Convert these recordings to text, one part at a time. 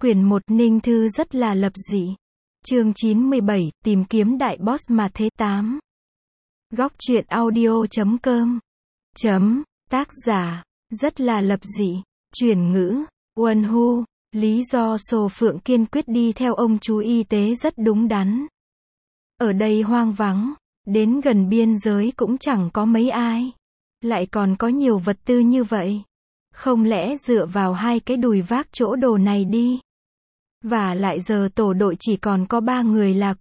Quyển 1 Ninh Thư rất là lập dị. Chương 97, tìm kiếm đại boss mà thế 8. Góc truyện audio.com. Tác giả, rất là lập dị. Chuyển ngữ, Wonhu. Lý do Sồ Phượng kiên quyết đi theo ông chú y tế rất đúng đắn. Ở đây hoang vắng, đến gần biên giới cũng chẳng có mấy ai. Lại còn có nhiều vật tư như vậy. Không lẽ dựa vào hai cái đùi vác chỗ đồ này đi. Và lại giờ tổ đội chỉ còn có 3 người là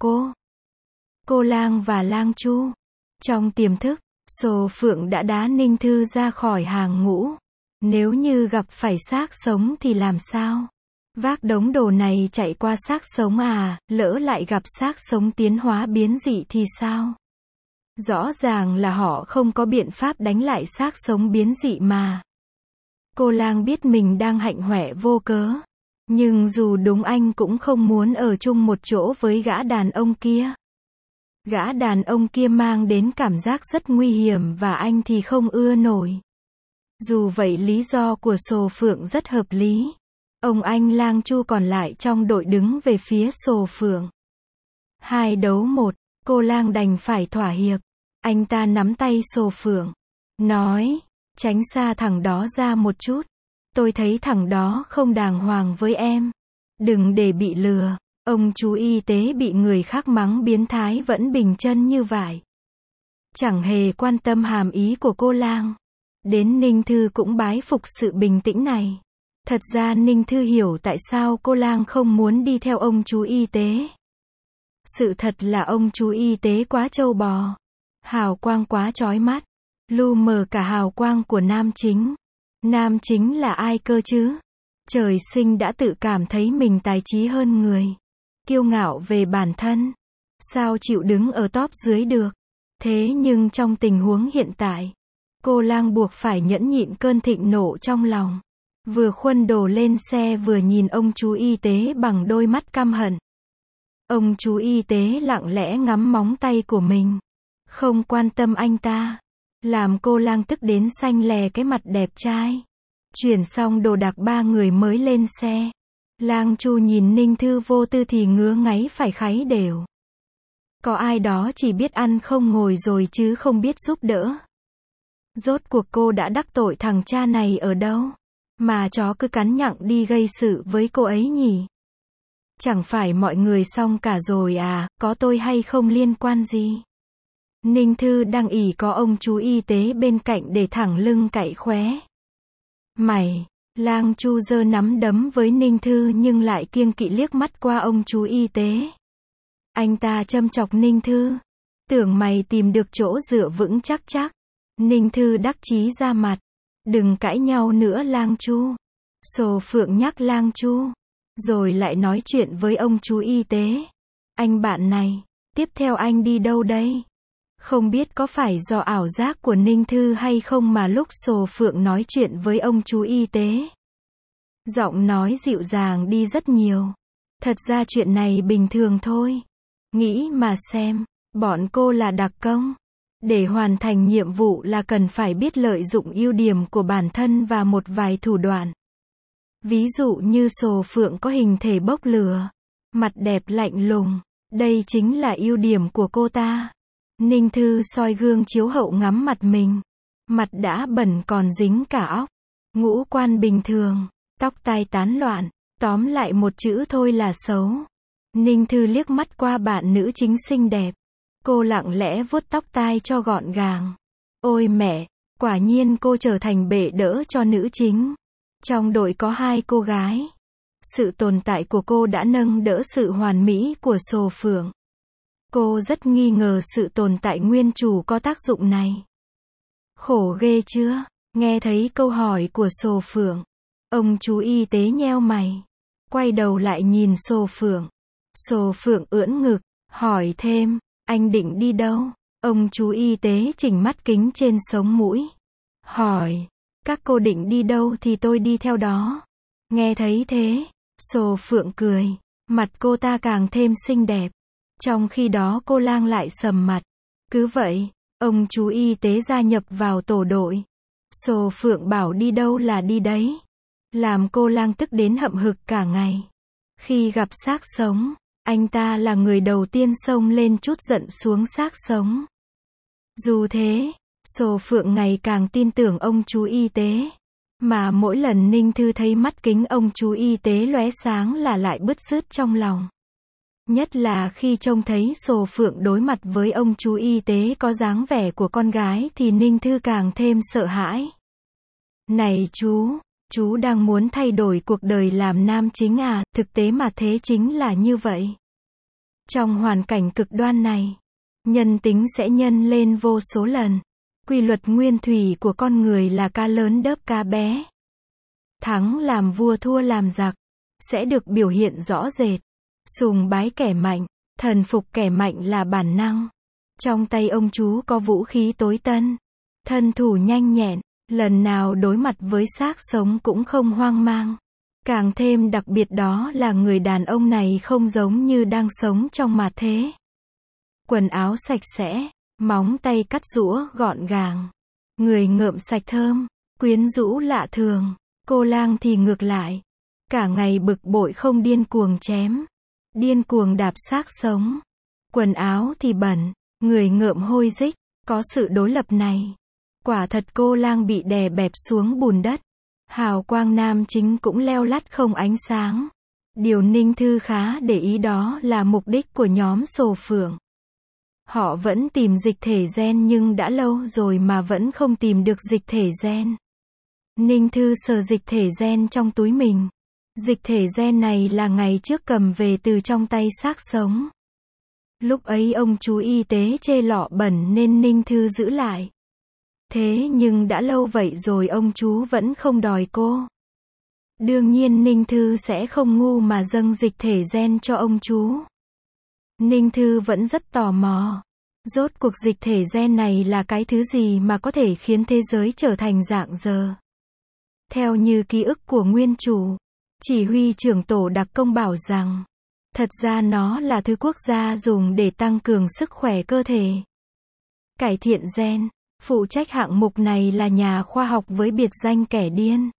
cô Lang và Lang Chu. Trong tiềm thức, Sồ Phượng đã đá Ninh Thư ra khỏi hàng ngũ. Nếu như gặp phải xác sống thì làm sao? Vác đống đồ này chạy qua xác sống à, lỡ lại gặp xác sống tiến hóa biến dị thì sao? Rõ ràng là họ không có biện pháp đánh lại xác sống biến dị mà. Cô Lang biết mình đang hạnh hoẹ vô cớ. Nhưng dù đúng anh cũng không muốn ở chung một chỗ với gã đàn ông kia. Gã đàn ông kia mang đến cảm giác rất nguy hiểm và anh thì không ưa nổi. Dù vậy lý do của Sồ Phượng rất hợp lý. Ông anh Lang Chu còn lại trong đội đứng về phía Sồ Phượng. 2 đấu 1, cô Lang đành phải thỏa hiệp. Anh ta nắm tay Sồ Phượng. Nói, tránh xa thằng đó ra một chút. Tôi thấy thằng đó không đàng hoàng với em. Đừng để bị lừa. Ông chú y tế bị người khác mắng biến thái vẫn bình chân như vậy. Chẳng hề quan tâm hàm ý của cô Lang. Đến Ninh Thư cũng bái phục sự bình tĩnh này. Thật ra Ninh Thư hiểu tại sao cô Lang không muốn đi theo ông chú y tế. Sự thật là ông chú y tế quá trâu bò. Hào quang quá chói mắt. Lu mờ cả hào quang của nam chính. Nam chính là ai cơ chứ? Trời sinh đã tự cảm thấy mình tài trí hơn người. Kiêu ngạo về bản thân. Sao chịu đứng ở top dưới được? Thế nhưng trong tình huống hiện tại, cô Lang buộc phải nhẫn nhịn cơn thịnh nộ trong lòng. Vừa khuân đồ lên xe vừa nhìn ông chú y tế bằng đôi mắt căm hận. Ông chú y tế lặng lẽ ngắm móng tay của mình. Không quan tâm anh ta. Làm cô Lang tức đến xanh lè cái mặt đẹp trai. Chuyển xong đồ đạc 3 người mới lên xe. Lang Chu nhìn Ninh Thư vô tư thì ngứa ngáy phải kháy đều. Có ai đó chỉ biết ăn không ngồi rồi chứ không biết giúp đỡ. Rốt cuộc cô đã đắc tội thằng cha này ở đâu? Mà chó cứ cắn nhặng đi gây sự với cô ấy nhỉ? Chẳng phải mọi người xong cả rồi à, có tôi hay không liên quan gì? Ninh Thư đang ỷ có ông chú y tế bên cạnh để thẳng lưng cạy khóe. Mày, Lang Chu giơ nắm đấm với Ninh Thư nhưng lại kiêng kỵ liếc mắt qua ông chú y tế. Anh ta châm chọc Ninh Thư. Tưởng mày tìm được chỗ dựa vững chắc chắc. Ninh Thư đắc chí ra mặt. Đừng cãi nhau nữa Lang Chu. Sồ Phượng nhắc Lang Chu. Rồi lại nói chuyện với ông chú y tế. Anh bạn này, tiếp theo anh đi đâu đây? Không biết có phải do ảo giác của Ninh Thư hay không mà lúc Sồ Phượng nói chuyện với ông chú y tế. Giọng nói dịu dàng đi rất nhiều. Thật ra chuyện này bình thường thôi. Nghĩ mà xem, bọn cô là đặc công. Để hoàn thành nhiệm vụ là cần phải biết lợi dụng ưu điểm của bản thân và một vài thủ đoạn. Ví dụ như Sồ Phượng có hình thể bốc lửa. Mặt đẹp lạnh lùng. Đây chính là ưu điểm của cô ta. Ninh Thư soi gương chiếu hậu ngắm mặt mình. Mặt đã bẩn còn dính cả óc. Ngũ quan bình thường. Tóc tai tán loạn. Tóm lại một chữ thôi là xấu. Ninh Thư liếc mắt qua bạn nữ chính xinh đẹp. Cô lặng lẽ vuốt tóc tai cho gọn gàng. Ôi mẹ, quả nhiên cô trở thành bệ đỡ cho nữ chính. Trong đội có 2 cô gái. Sự tồn tại của cô đã nâng đỡ sự hoàn mỹ của Sồ Phượng. Cô rất nghi ngờ sự tồn tại nguyên chủ có tác dụng này. Khổ ghê chưa? Nghe thấy câu hỏi của Sồ Phượng. Ông chú y tế nheo mày. Quay đầu lại nhìn Sồ Phượng. Sồ Phượng ưỡn ngực, hỏi thêm, anh định đi đâu? Ông chú y tế chỉnh mắt kính trên sống mũi. Hỏi, các cô định đi đâu thì tôi đi theo đó. Nghe thấy thế, Sồ Phượng cười. Mặt cô ta càng thêm xinh đẹp. Trong khi đó cô Lang lại sầm mặt. Cứ vậy, ông chú y tế gia nhập vào tổ đội. Sồ Phượng bảo đi đâu là đi đấy. Làm cô Lang tức đến hậm hực cả ngày. Khi gặp xác sống, anh ta là người đầu tiên xông lên trút giận xuống xác sống. Dù thế, Sồ Phượng ngày càng tin tưởng ông chú y tế. Mà mỗi lần Ninh Thư thấy mắt kính ông chú y tế lóe sáng là lại bứt rứt trong lòng. Nhất là khi trông thấy Sồ Phượng đối mặt với ông chú y tế có dáng vẻ của con gái thì Ninh Thư càng thêm sợ hãi. Này chú đang muốn thay đổi cuộc đời làm nam chính à, thực tế mà thế chính là như vậy. Trong hoàn cảnh cực đoan này, nhân tính sẽ nhân lên vô số lần. Quy luật nguyên thủy của con người là cá lớn đớp cá bé. Thắng làm vua thua làm giặc, sẽ được biểu hiện rõ rệt. Sùng bái kẻ mạnh, thần phục kẻ mạnh là bản năng. Trong tay ông chú có vũ khí tối tân, thân thủ nhanh nhẹn, lần nào đối mặt với xác sống cũng không hoang mang. Càng thêm đặc biệt đó là người đàn ông này không giống như đang sống trong mà thế. Quần áo sạch sẽ, móng tay cắt rũa gọn gàng, người ngợm sạch thơm, quyến rũ lạ thường. Cô Lang thì ngược lại, cả ngày bực bội không điên cuồng chém, điên cuồng đạp xác sống. Quần áo thì bẩn, người ngợm hôi rích. Có sự đối lập này, quả thật cô Lang bị đè bẹp xuống bùn đất. Hào quang nam chính cũng leo lắt không ánh sáng. Điều Ninh Thư khá để ý đó là mục đích của nhóm Sồ Phượng. Họ vẫn tìm dịch thể gen nhưng đã lâu rồi mà vẫn không tìm được dịch thể gen. Ninh Thư sờ dịch thể gen trong túi mình. Dịch thể gen này là ngày trước cầm về từ trong tay xác sống. Lúc ấy ông chú y tế chê lọ bẩn nên Ninh Thư giữ lại. Thế nhưng đã lâu vậy rồi ông chú vẫn không đòi cô. Đương nhiên Ninh Thư sẽ không ngu mà dâng dịch thể gen cho ông chú. Ninh Thư vẫn rất tò mò. Rốt cuộc dịch thể gen này là cái thứ gì mà có thể khiến thế giới trở thành dạng giờ. Theo như ký ức của nguyên chủ, chỉ huy trưởng tổ đặc công bảo rằng, thật ra nó là thứ quốc gia dùng để tăng cường sức khỏe cơ thể. Cải thiện gen, phụ trách hạng mục này là nhà khoa học với biệt danh kẻ điên.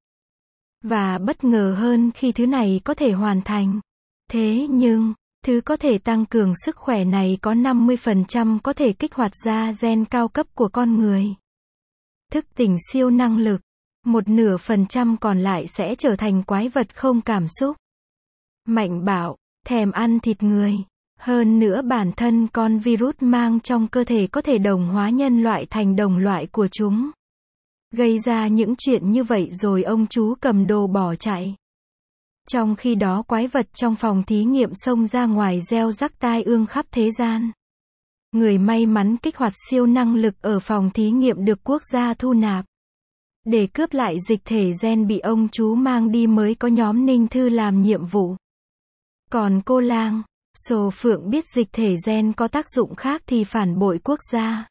Và bất ngờ hơn khi thứ này có thể hoàn thành. Thế nhưng, thứ có thể tăng cường sức khỏe này có 50% có thể kích hoạt ra gen cao cấp của con người. Thức tỉnh siêu năng lực. 1/nửa% còn lại sẽ trở thành quái vật không cảm xúc. Mạnh bạo, thèm ăn thịt người. Hơn nữa bản thân con virus mang trong cơ thể có thể đồng hóa nhân loại thành đồng loại của chúng. Gây ra những chuyện như vậy rồi ông chú cầm đồ bỏ chạy. Trong khi đó quái vật trong phòng thí nghiệm xông ra ngoài gieo rắc tai ương khắp thế gian. Người may mắn kích hoạt siêu năng lực ở phòng thí nghiệm được quốc gia thu nạp. Để cướp lại dịch thể gen bị ông chú mang đi mới có nhóm Ninh Thư làm nhiệm vụ. Còn cô Lang, Sồ Phượng biết dịch thể gen có tác dụng khác thì phản bội quốc gia.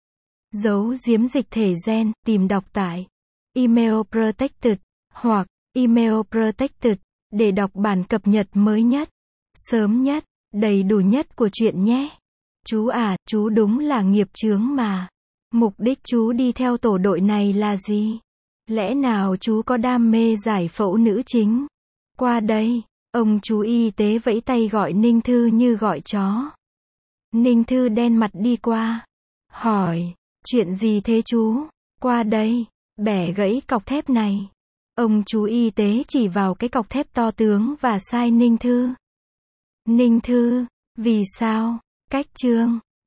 Giấu giếm dịch thể gen, tìm đọc tại Email Protected hoặc Email Protected để đọc bản cập nhật mới nhất, sớm nhất, đầy đủ nhất của chuyện nhé. Chú à, chú đúng là nghiệp chướng mà. Mục đích chú đi theo tổ đội này là gì? Lẽ nào chú có đam mê giải phẫu nữ chính? Qua đây, ông chú y tế vẫy tay gọi Ninh Thư như gọi chó. Ninh Thư đen mặt đi qua. Hỏi, chuyện gì thế chú? Qua đây, bẻ gãy cọc thép này. Ông chú y tế chỉ vào cái cọc thép to tướng và sai Ninh Thư. Ninh Thư, vì sao? Cách chương.